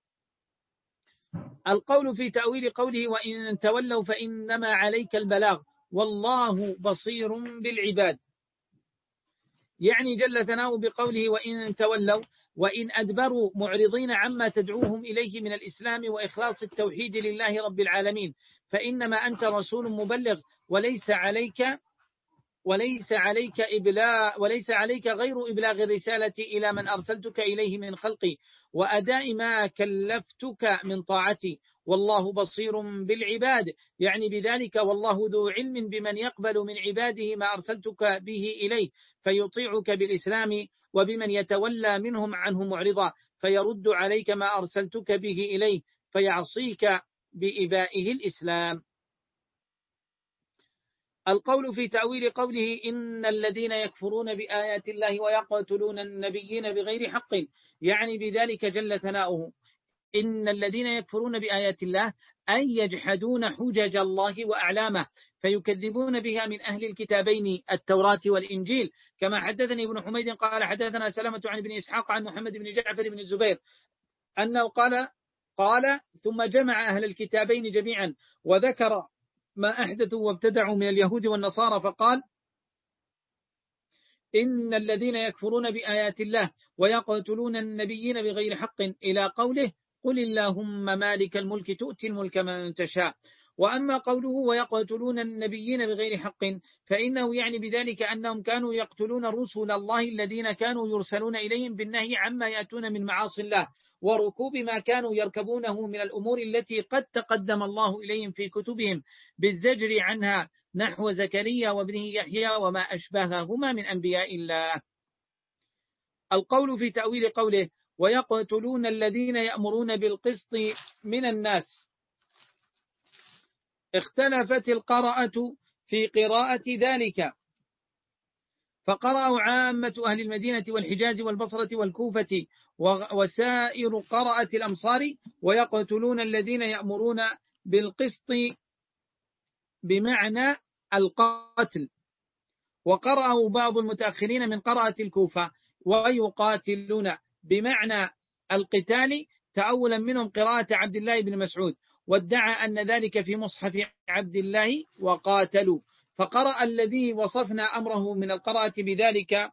[SPEAKER 1] القول في تأويل قوله وإن تولوا فإنما عليك البلاغ والله بصير بالعباد، يعني جل ثناؤه بقوله وإن تولوا وإن أدبروا معرضين عما تدعوهم إليه من الإسلام وإخلاص التوحيد لله رب العالمين فإنما أنت رسول مبلغ وليس عليك وليس عليك إبلاغ وليس عليك غير إبلاغ الرسالة إلى من أرسلتك إليه من خلقي وأداء ما كلفتك من طاعتي والله بصير بالعباد، يعني بذلك والله ذو علم بمن يقبل من عباده ما أرسلتك به إليه فيطيعك بالإسلام وبمن يتولى منهم عنه معرضا فيرد عليك ما أرسلتك به إليه فيعصيك بإبائه الإسلام. القول في تأويل قوله إن الذين يكفرون بآيات الله ويقتلون النبيين بغير حق، يعني بذلك جل ثناؤه إن الذين يكفرون بآيات الله أن يجحدون حجج الله وأعلامه فيكذبون بها من أهل الكتابين التوراة والإنجيل، كما حدثني ابن حميد قال حدثنا سلمة عن ابن إسحاق عن محمد بن جعفر بن الزبير أنه قال قال ثم جمع أهل الكتابين جميعا وذكر ما أحدثوا وابتدعوا من اليهود والنصارى فقال إن الذين يكفرون بآيات الله ويقتلون النبيين بغير حق إلى قوله قل اللهم مالك الملك تؤتي الملك من تشاء. وأما قوله ويقتلون النبيين بغير حق فإنه يعني بذلك أنهم كانوا يقتلون رسل الله الذين كانوا يرسلون إليهم بالنهي عما يأتون من معاصي الله وركوب ما كانوا يركبونه من الأمور التي قد تقدم الله إليهم في كتبهم بالزجر عنها نحو زكريا وابنه يحيى وما أشبههما من أنبياء الله. القول في تأويل قوله ويقتلون الذين يأمرون بالقسط من الناس، اختلفت القراءة في قراءة ذلك فقرأوا عامة أهل المدينة والحجاز والبصرة والكوفة وسائر قراءة الأمصار ويقتلون الذين يأمرون بالقسط بمعنى القتل، وقرأوا بعض المتأخرين من قراءة الكوفة ويقاتلون بمعنى القتال تأولا منهم قراءة عبد الله بن مسعود، وادعى أن ذلك في مصحف عبد الله وقاتلوا، فقرأ الذي وصفنا أمره من القراءة بذلك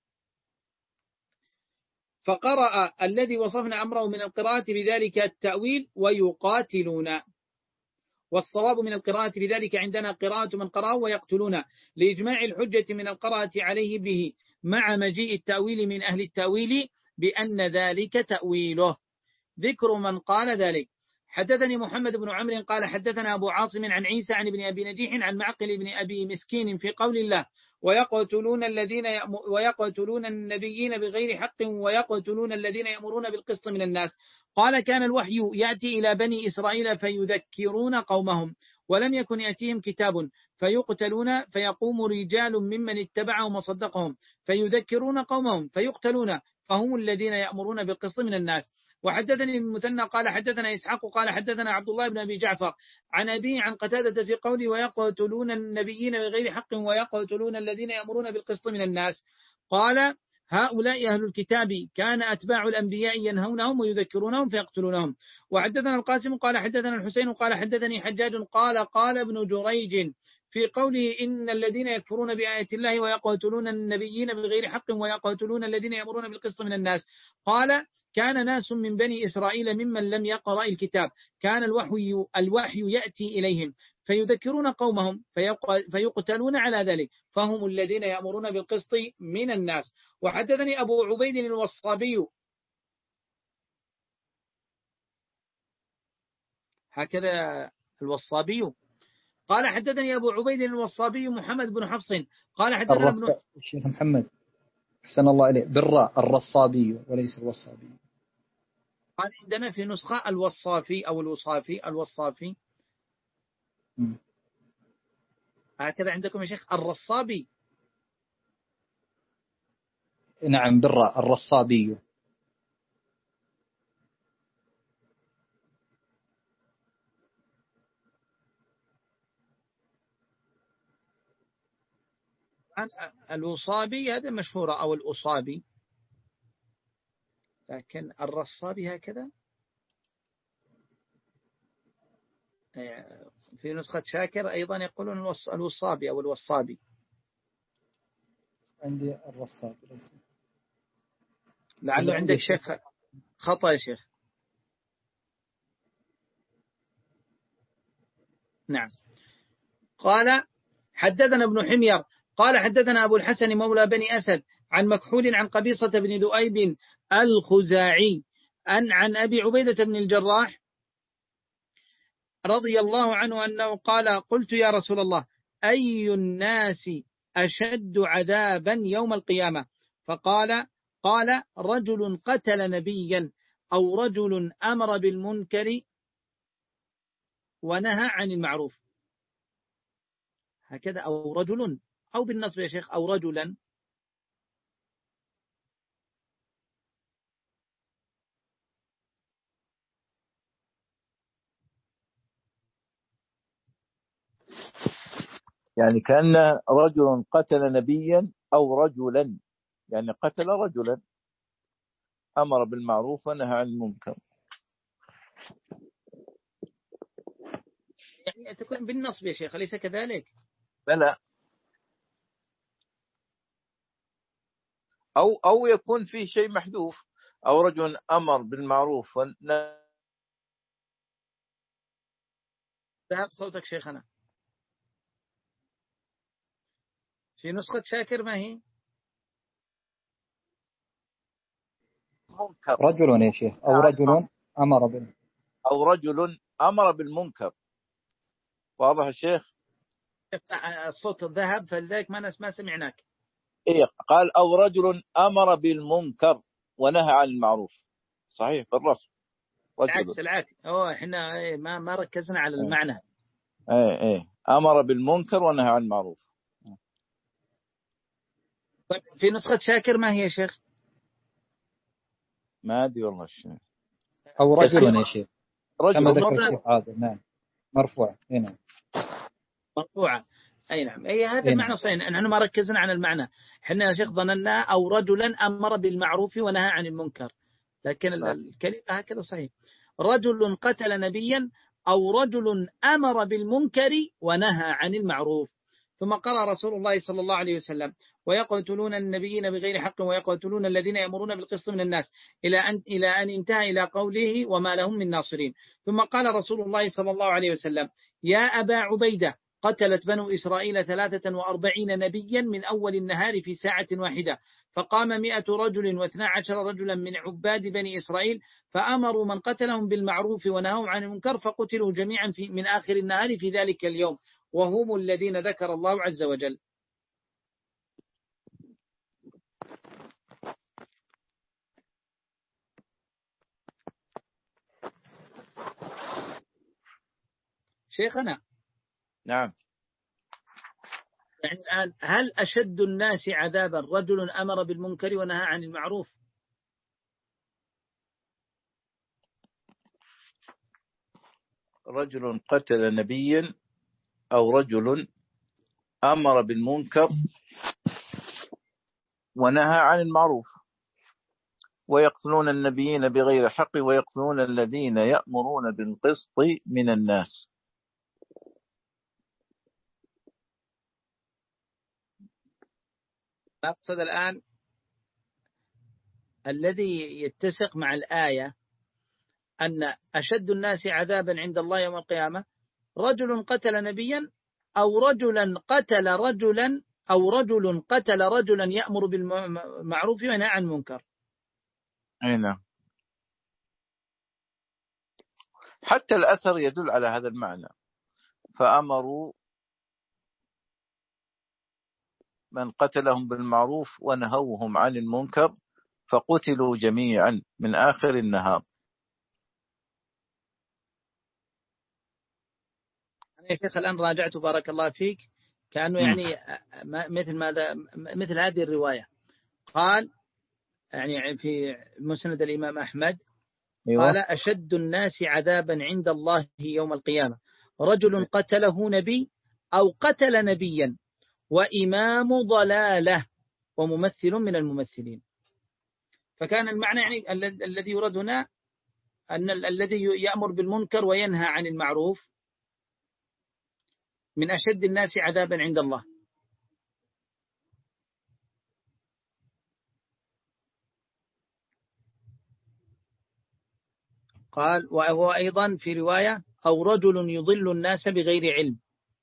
[SPEAKER 1] فقرأ الذي وصفنا أمره من القراءة بذلك التأويل ويقاتلون، والصواب من القراءة بذلك عندنا قراءة من قرأوا ويقتلون لإجماع الحجة من القراءة عليه به مع مجيء التأويل من أهل التأويل بأن ذلك تأويله. ذكر من قال ذلك. حدثني محمد بن عمرو قال حدثنا أبو عاصم عن عيسى عن ابن أبي نجيح عن معقل بن أبي مسكين في قول الله ويقتلون الذين ويقتلون النبيين بغير حق ويقتلون الذين يأمرون بالقسط من الناس. قال كان الوحي يأتي إلى بني إسرائيل فيذكرون قومهم ولم يكن يأتيهم كتاب فيقتلون فيقوم رجال ممن اتبعهم وصدقهم فيذكرون قومهم فيقتلون فهم الذين يأمرون بالقسط من الناس. وحدثني المثنى قال حدثنا إسحاق قال حدثنا عبد الله بن أبي جعفر عن أبيه عن قتادة في قوله ويقتلون النبيين بغير حق ويقتلون الذين يأمرون بالقسط من الناس. قال هؤلاء أهل الكتاب كان أتباع الأنبياء ينهونهم ويذكرونهم فيقتلونهم. وحدثنا القاسم قال حدثنا الحسين قال حدثني حجاج قال قال ابن جريج في قوله إن الذين يكفرون بآيات الله ويقتلون النبيين بغير حق ويقتلون الذين يأمرون بالقسط من الناس. قال كان ناس من بني إسرائيل ممن لم يقرأ الكتاب كان الوحي, الوحي يأتي إليهم فيذكرون قومهم فيقتلون على ذلك فهم الذين يأمرون بالقسط من الناس. وحدثني أبو عبيد الوصابي هكذا الوصابي قال حدثني أبو عبيد الوصابي محمد بن حفص قال حدثنا ابن
[SPEAKER 5] الشيخ محمد أحسن الله إليه بالراء الرصابي وليس الوصابي.
[SPEAKER 1] قال عندنا في نسخة الوصافي أو الوصافي الوصافي م. هكذا عندكم يا شيخ الرصابي.
[SPEAKER 5] نعم بالراء الرصابي.
[SPEAKER 1] الوصابي هذا مشهورة أو الأصابي لكن الرصابي هكذا في نسخة شاكر أيضا يقولون الوصابي أو الوصابي.
[SPEAKER 5] عندي الرصابي ليس
[SPEAKER 1] لعله عندك شيخ خطأ يا شيخ. نعم. قال حدثنا ابن حمير قال حدثنا أبو الحسن مولى بني أسد عن مكحول عن قبيصة بن ذؤيب الخزاعي أن عن أبي عبيدة بن الجراح رضي الله عنه أنه قال قلت يا رسول الله أي الناس أشد عذابا يوم القيامة؟ فقال قال رجل قتل نبيا أو رجل أمر بالمنكر ونهى عن المعروف. هكذا أو رجل أو بالنصب يا شيخ أو رجلا.
[SPEAKER 2] يعني كأن رجل قتل نبيا أو رجلا يعني قتل رجلا أمر بالمعروف ونهى عن المنكر.
[SPEAKER 1] يعني تكون بالنصب يا شيخ أليس كذلك؟
[SPEAKER 2] بلى. أو أو يكون فيه شيء محذوف أو رجل أمر بالمعروف ونهى.
[SPEAKER 1] ذهب صوتك شيخنا. في نسخة شاكر ما هي؟
[SPEAKER 2] منكر.
[SPEAKER 5] رجل يا شيخ أو رجل أمر بالمنكر
[SPEAKER 2] أو رجل أمر بالمنكر. واضح الشيخ؟
[SPEAKER 1] الصوت ذهب فلذلك ما ما سمعناك.
[SPEAKER 2] إيه قال أو رجل أمر بالمنكر ونهى عن المعروف. صحيح بالرفع.
[SPEAKER 1] العكس العكس. أوه إحنا إيه ما ما ركزنا على المعنى.
[SPEAKER 2] إيه إيه أمر بالمنكر ونهى عن المعروف.
[SPEAKER 1] طيب في نسخة شاكر ما هي يا شيخ؟
[SPEAKER 2] ما أدري والله الشيخ.
[SPEAKER 5] أو رجل يا شيخ.
[SPEAKER 2] رجل
[SPEAKER 5] كما ذكر الشيخ عادل. نعم مرفوع. نعم
[SPEAKER 1] مرفوعة. أي نعم أي هذا المعنى صحيح. نحن ما ركزنا على المعنى. إحنا يا شيخ ظننا أو رجلا أمر بالمعروف ونهى عن المنكر لكن الكلمة هكذا صحيح. رجل قتل نبيا أو رجل أمر بالمنكر ونهى عن المعروف. ثم قال رسول الله صلى الله عليه وسلم ويقتلون النبيين بغير حق ويقتلون الذين يأمرون بالقسط من الناس إلى أن إلى أن انتهى إلى قوله وما لهم من ناصرين. ثم قال رسول الله صلى الله عليه وسلم يا أبا عبيدة قتلت بنو إسرائيل ثلاثة وأربعين نبيا من أول النهار في ساعة واحدة، فقام مئة رجل واثنى عشر رجلا من عباد بني إسرائيل فأمروا من قتلهم بالمعروف ونهوا عن المنكر فقتلوا جميعا في من آخر النهار في ذلك اليوم، وهم الذين ذكر الله عز وجل. شيخنا،
[SPEAKER 2] نعم.
[SPEAKER 1] يعني الآن هل أشد الناس عذابا رجل أمر بالمنكر ونهى عن المعروف؟
[SPEAKER 2] رجل قتل نبيا أو رجل أمر بالمنكر ونهى عن المعروف ويقتلون النبيين بغير حق ويقتلون الذين يأمرون بالقسط من الناس.
[SPEAKER 1] أقصد الآن الذي يتسق مع الآية أن أشد الناس عذابا عند الله يوم القيامة رجل قتل نبيا أو رجلا قتل رجلا أو رجل قتل رجلا يأمر بالمعروف وينهى عن المنكر.
[SPEAKER 2] أي نعم. حتى الأثر يدل على هذا المعنى، فأمروا من قتلهم بالمعروف ونهوهم عن المنكر فقتلوا جميعا من آخر النهار.
[SPEAKER 1] أنا يا شيخ الآن راجعت بارك الله فيك كأنه يعني مثل ماذا مثل هذه الرواية قال يعني في مسند الإمام أحمد
[SPEAKER 2] أيوة.
[SPEAKER 1] قال أشد الناس عذابا عند الله يوم القيامة رجل قتله نبي أو قتل نبيا وإمام ضلالة وممثل من الممثلين. فكان المعنى يعني الذي يراد هنا أن الذي يأمر بالمنكر وينهى عن المعروف من أشد الناس عذابا عند الله. قال وهو أيضا في رواية أو رجل يضل الناس بغير علم.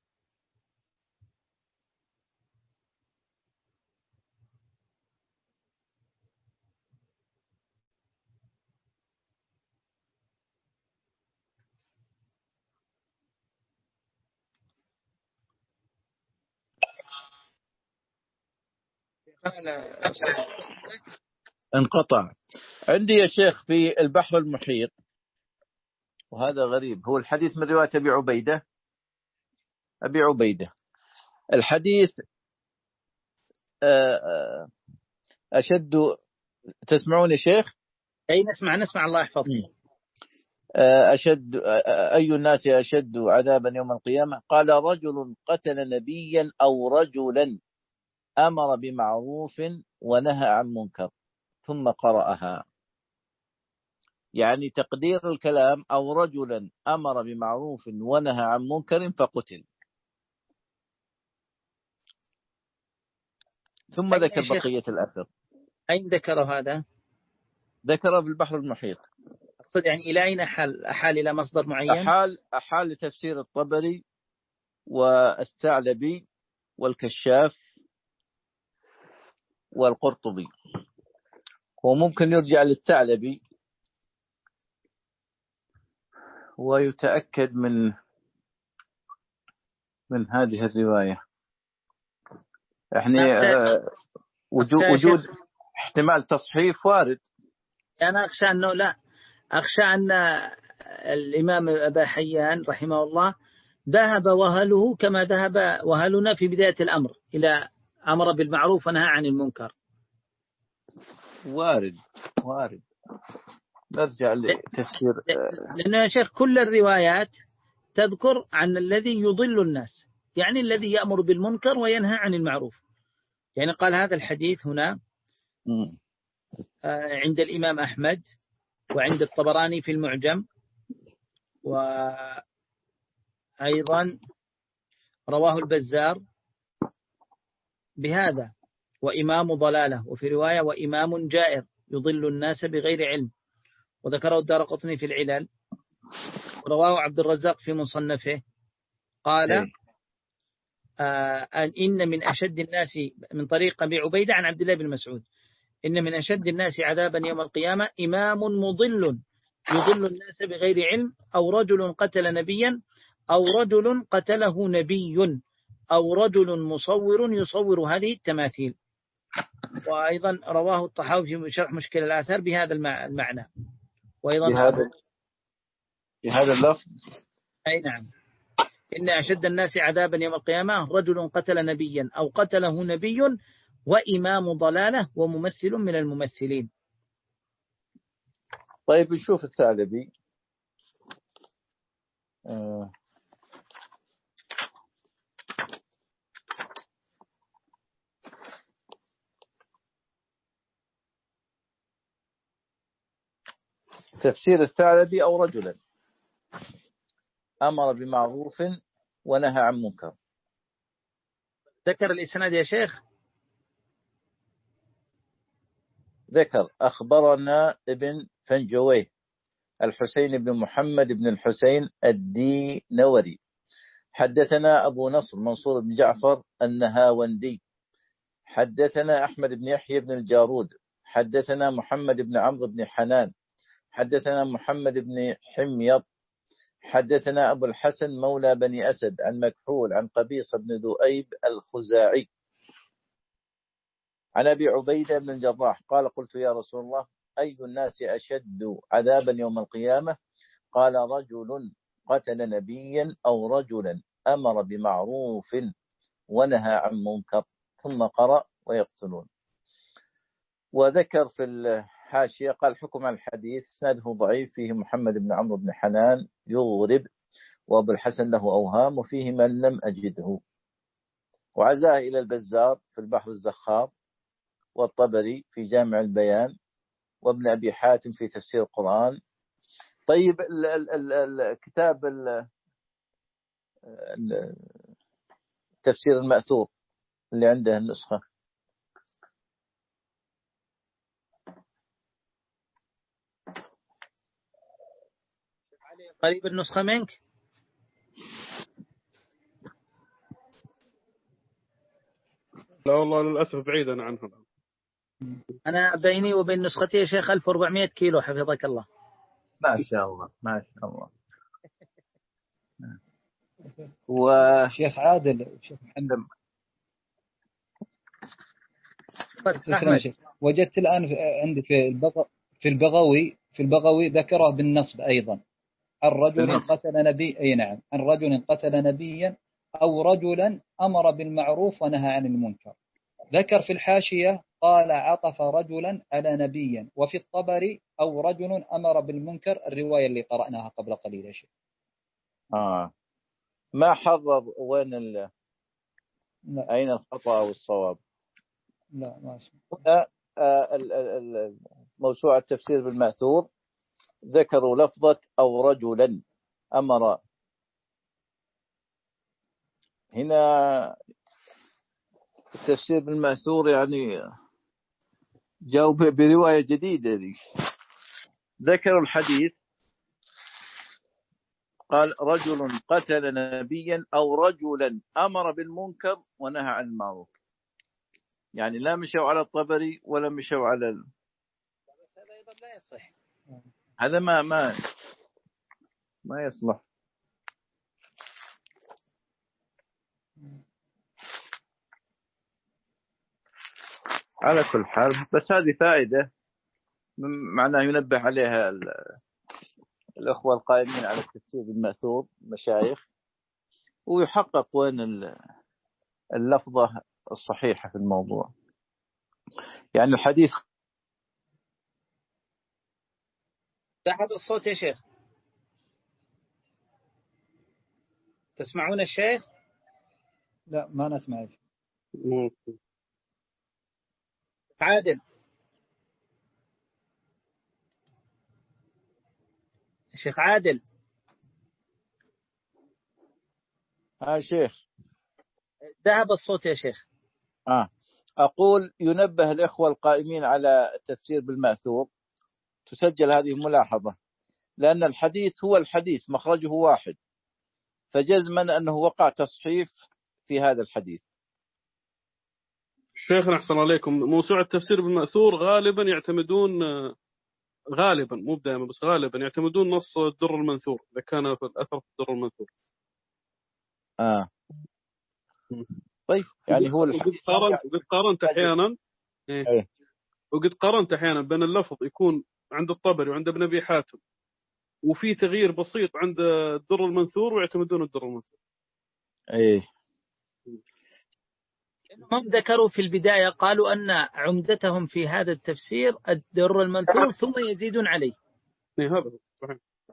[SPEAKER 2] انقطع عندي يا شيخ في البحر المحيط، وهذا غريب، هو الحديث من رواية أبي عبيدة أبي عبيدة الحديث أشد. تسمعون يا شيخ؟
[SPEAKER 1] أي نسمع نسمع الله يحفظك.
[SPEAKER 2] أشد أي الناس أشد عذابا يوم القيامة؟ قال رجل قتل نبيا أو رجلا أمر بمعروف ونهى عن منكر ثم قرأها، يعني تقدير الكلام أو رجلا أمر بمعروف ونهى عن منكر فقتل. ثم ذكر بقية الأثر.
[SPEAKER 1] أين ذكر هذا؟
[SPEAKER 2] ذكره في البحر المحيط.
[SPEAKER 1] أقصد يعني إلى أين أحال؟ أحال إلى مصدر معين؟
[SPEAKER 2] أحال أحال لتفسير الطبري والثعلبي والكشاف والقرطبي، وممكن يرجع للثعلبي ويتأكد من من هذه الرواية. يعني وجود, وجود احتمال تصحيف وارد.
[SPEAKER 1] أنا أخشى أنه لا أخشى أن الإمام أبا حيان رحمه الله ذهب وهله كما ذهب وهلنا في بداية الأمر إلى أمر بالمعروف ونهى عن المنكر.
[SPEAKER 2] وارد وارد نرجع لتفسير.
[SPEAKER 1] لأن يا شيخ كل الروايات تذكر عن الذي يضل الناس، يعني الذي يأمر بالمنكر وينهى عن المعروف. يعني قال هذا الحديث هنا عند الإمام أحمد وعند الطبراني في المعجم، وأيضا رواه البزار بهذا وإمام ضلالة، وفي رواية وإمام جائر يضل الناس بغير علم، وذكره الدارقطني في العلل، ورواه عبد الرزاق في مصنفه. قال إن من أشد الناس من طريق أبي عبيدة عن عبد الله بن مسعود إن من أشد الناس عذابا يوم القيامة إمام مضل يضل الناس بغير علم أو رجل قتل نبيا أو رجل قتله نبي أو رجل مصور يصور هذه التماثيل. وأيضا رواه الطحاوي في شرح مشكل الآثار بهذا المعنى. وأيضا
[SPEAKER 2] بهذا بهذا اللفظ
[SPEAKER 1] أي نعم إن أشد الناس عذابا يوم القيامة رجل قتل نبيا أو قتله نبي وإمام ضلالة وممثل من الممثلين.
[SPEAKER 2] طيب نشوف الثعلبي. آه. تفسير الثعلبي أو رجلا أمر بمعروف ونهى عن منكر.
[SPEAKER 1] ذكر الإسناد يا شيخ؟
[SPEAKER 2] ذكر أخبرنا ابن فنجويه الحسين بن محمد بن الحسين الدينوري حدثنا أبو نصر منصور بن جعفر النهاوندي حدثنا أحمد بن يحيى بن الجارود حدثنا محمد بن عمرو بن حنان حدثنا محمد بن حميط حدثنا أبو الحسن مولى بني أسد عن مكحول عن قبيصة بن ذؤيب الخزاعي عن أبي عبيدة بن الجراح قال قلت يا رسول الله أي الناس أشد عذابا يوم القيامة؟ قال رجل قتل نبيا أو رجلا أمر بمعروف ونهى عن منكر ثم قرأ ويقتلون. وذكر في الحاشية قال حكم على الحديث اسناده ضعيف فيه محمد بن عمرو بن حنان يغرب وأبو الحسن له أوهام وفيه من لم أجده وعزاه إلى البزار في البحر الزخار والطبري في جامع البيان وابن أبي حاتم في تفسير القرآن. طيب الكتاب التفسير المأثور اللي عنده النسخة
[SPEAKER 1] قريب النسخة منك؟
[SPEAKER 4] لا والله للأسف بعيدا عنها.
[SPEAKER 1] أنا بيني وبين نسختي يا شيخ ألف وأربعمائة كيلو حفظك الله.
[SPEAKER 2] ما شاء الله ما شاء الله. وشيخ
[SPEAKER 5] عادل شيخ محمد وجدت الآن عندي في البغ... في البغوي في البغوي ذكره بالنصب أيضا عن رجل قتل نبي أي نعم عن رجل قتل نبيا أو رجلا أمر بالمعروف ونهى عن المنكر. ذكر في الحاشية قال عطف رجلا على نبيا وفي الطبري أو رجل أمر بالمنكر الرواية اللي قرأناها قبل قليل يا شيخ.
[SPEAKER 2] آه ما حرر وين ال... أين الخطأ والصواب؟
[SPEAKER 5] لا ما اسمع.
[SPEAKER 2] آه موسوعة التفسير بالمأثور ذكروا لفظة أو رجلا أمر. هنا التفسير بالمأثور يعني جاوب برواية جديدة دي. ذكروا الحديث قال رجل قتل نبيا أو رجلا أمر بالمنكر ونهى عن المعروف، يعني لا مشوا على الطبري ولا مشوا على ال...
[SPEAKER 1] هذا أيضا لا يصح.
[SPEAKER 2] هذا ما ما ما يصلح. على كل حال بس هذه فائدة معناه ينبه عليها الأخوة القائمين على التفسير بالمأثور مشايخ ويحقق وين اللفظة الصحيحة في الموضوع. يعني الحديث
[SPEAKER 1] تحت الصوت يا شيخ، تسمعون الشيخ؟
[SPEAKER 5] لا ما نسمع.
[SPEAKER 1] عادل شيخ عادل.
[SPEAKER 2] ها شيخ
[SPEAKER 1] ذهب الصوت يا شيخ.
[SPEAKER 2] آه. أقول ينبه الإخوة القائمين على التفسير بالمأثور تسجل هذه الملاحظة، لأن الحديث هو الحديث مخرجه واحد، فجزما أنه وقع تصحيف في هذا الحديث.
[SPEAKER 4] شيخنا أحسن عليكم، موسوعة التفسير بالمأثور غالبا يعتمدون، غالبا مو دائما بس غالبا يعتمدون نص الدر المنثور إذا كان في الأثر في الدر المنثور.
[SPEAKER 2] آه طيب يعني هو
[SPEAKER 4] وقد قارنت وقد قارنت أحيانا إيه. وقد قارنت أحيانا بين اللفظ يكون عند الطبري وعند ابن أبي حاتم وفي تغيير بسيط عند الدر المنثور ويعتمدون الدر المنثور.
[SPEAKER 2] إيه
[SPEAKER 1] هم ذكروا في البداية قالوا أن عمدتهم في هذا التفسير الدر المنثور ثم يزيدون عليه.
[SPEAKER 4] إيه هذا صحيح.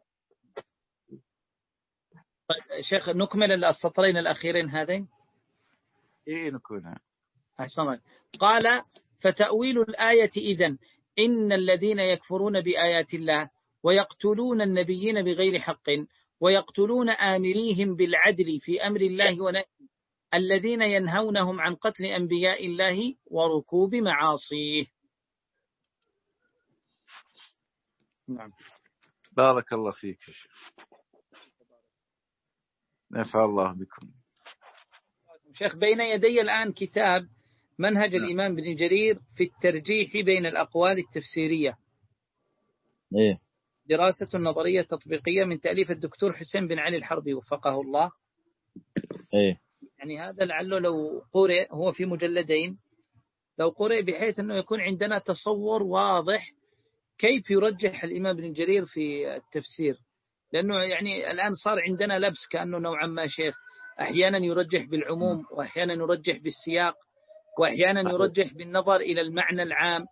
[SPEAKER 1] طيب شيخ نكمل السطرين الأخيرين هذين.
[SPEAKER 2] إيه نكملها.
[SPEAKER 1] أحسن. قال فتأويل الآية إذن إن الذين يكفرون بآيات الله ويقتلون النبيين بغير حق ويقتلون آمريهم بالعدل في أمر الله ونهيه الذين ينهونهم عن قتل أنبياء الله وركوب معاصيه.
[SPEAKER 2] نعم بارك الله فيك نفع الله بكم.
[SPEAKER 1] شيخ بين يدي الآن كتاب منهج الإمام بن جرير في الترجيح بين الأقوال التفسيرية.
[SPEAKER 2] إيه؟
[SPEAKER 1] دراسة نظرية تطبيقية من تأليف الدكتور حسين بن علي الحربي وفقه الله.
[SPEAKER 2] إيه؟
[SPEAKER 1] يعني هذا لعله لو قرئ، هو في مجلدين، لو قرئ بحيث أنه يكون عندنا تصور واضح كيف يرجح الإمام بن جرير في التفسير، لأنه يعني الآن صار عندنا لبس كأنه نوعا ما شيخ أحيانا يرجح بالعموم وأحيانا يرجح بالسياق وأحيانا يرجح بالنظر إلى المعنى العام.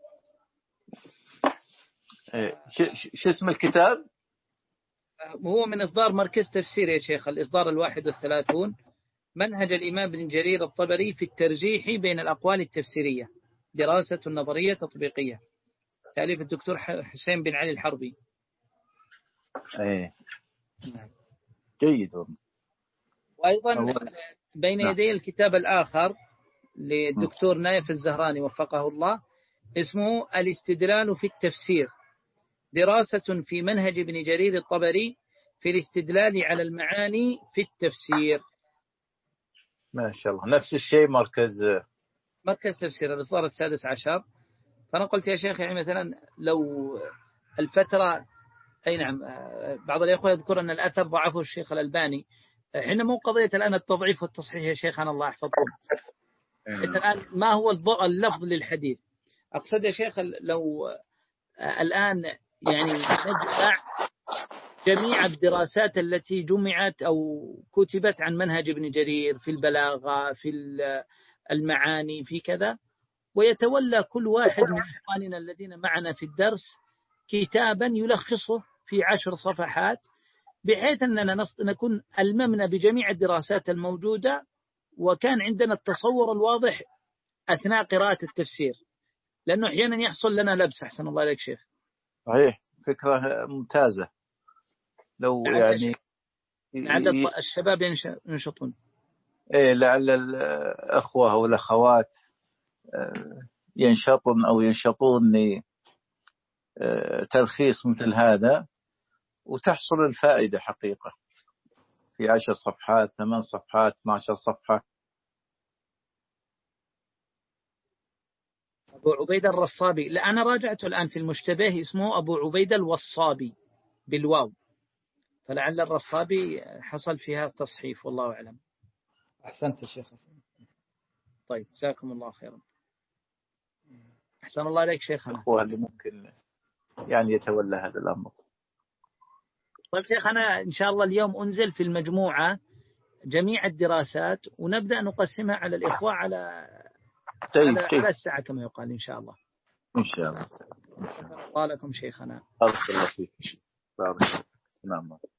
[SPEAKER 2] إيه؟ شو اسم الكتاب؟
[SPEAKER 1] هو من إصدار مركز تفسير يا شيخ، الإصدار الواحد والثلاثون، منهج الإمام بن جرير الطبري في الترجيح بين الأقوال التفسيرية، دراسة نظرية تطبيقية، تأليف الدكتور حسين بن علي الحربي.
[SPEAKER 2] ايه جيد.
[SPEAKER 1] وأيضا بين يدي الكتاب الآخر للدكتور نايف الزهراني وفقه الله اسمه الاستدلال في التفسير، دراسة في منهج ابن جرير الطبري في الاستدلال على المعاني في التفسير.
[SPEAKER 2] ما شاء الله. نفس الشيء مركز
[SPEAKER 1] مركز تفسير الإصدار السادس عشر. فأنا قلت يا شيخ يعني مثلا لو الفترة، أي نعم بعض الأخوة يذكر أن الأثر ضعفه الشيخ الألباني، حين مو قضية الآن التضعيف والتصحيح يا شيخنا الله يحفظكم. الآن ما هو اللفظ للحديث؟ أقصد يا شيخ لو الآن يعني نجمع جميع الدراسات التي جمعت أو كتبت عن منهج ابن جرير في البلاغة في المعاني في كذا، ويتولى كل واحد من إخواننا الذين معنا في الدرس كتابا يلخصه في عشر صفحات، بحيث أننا نكون ألممنا بجميع الدراسات الموجودة وكان عندنا التصور الواضح أثناء قراءة التفسير، لأنه أحيانا يحصل لنا لبس. أحسن الله عليك شيخ.
[SPEAKER 2] صحيح، فكرة ممتازة. لو يعني
[SPEAKER 1] لعل الشباب ينشطون.
[SPEAKER 2] إيه لعل الأخوة أو الأخوات ينشطون أو ينشطون لتلخيص مثل هذا وتحصل الفائدة حقيقة في عشر صفحات ثمان صفحات اثنتي عشرة صفحة.
[SPEAKER 1] أبو عبيدة الرصابي، لا أنا راجعته الآن في المشتبه اسمه أبو عبيدة الوصابي بالواو، فلعل الرصابي حصل فيها تصحيف والله أعلم.
[SPEAKER 5] أحسنت يا شيخ.
[SPEAKER 1] طيب جزاكم الله خيرا. أحسن الله عليك شيخنا.
[SPEAKER 2] هو اللي ممكن يعني يتولى هذا الأمر.
[SPEAKER 1] طيب شيخ أنا إن شاء الله اليوم أنزل في المجموعة جميع الدراسات ونبدأ نقسمها على الإخوة على
[SPEAKER 2] طيب
[SPEAKER 1] على,
[SPEAKER 2] طيب.
[SPEAKER 1] على الساعة كما يقال إن شاء الله.
[SPEAKER 2] إن شاء الله.
[SPEAKER 1] الله لكم شيخنا.
[SPEAKER 2] بارك الله فيك. بارك الله. السلام عليكم.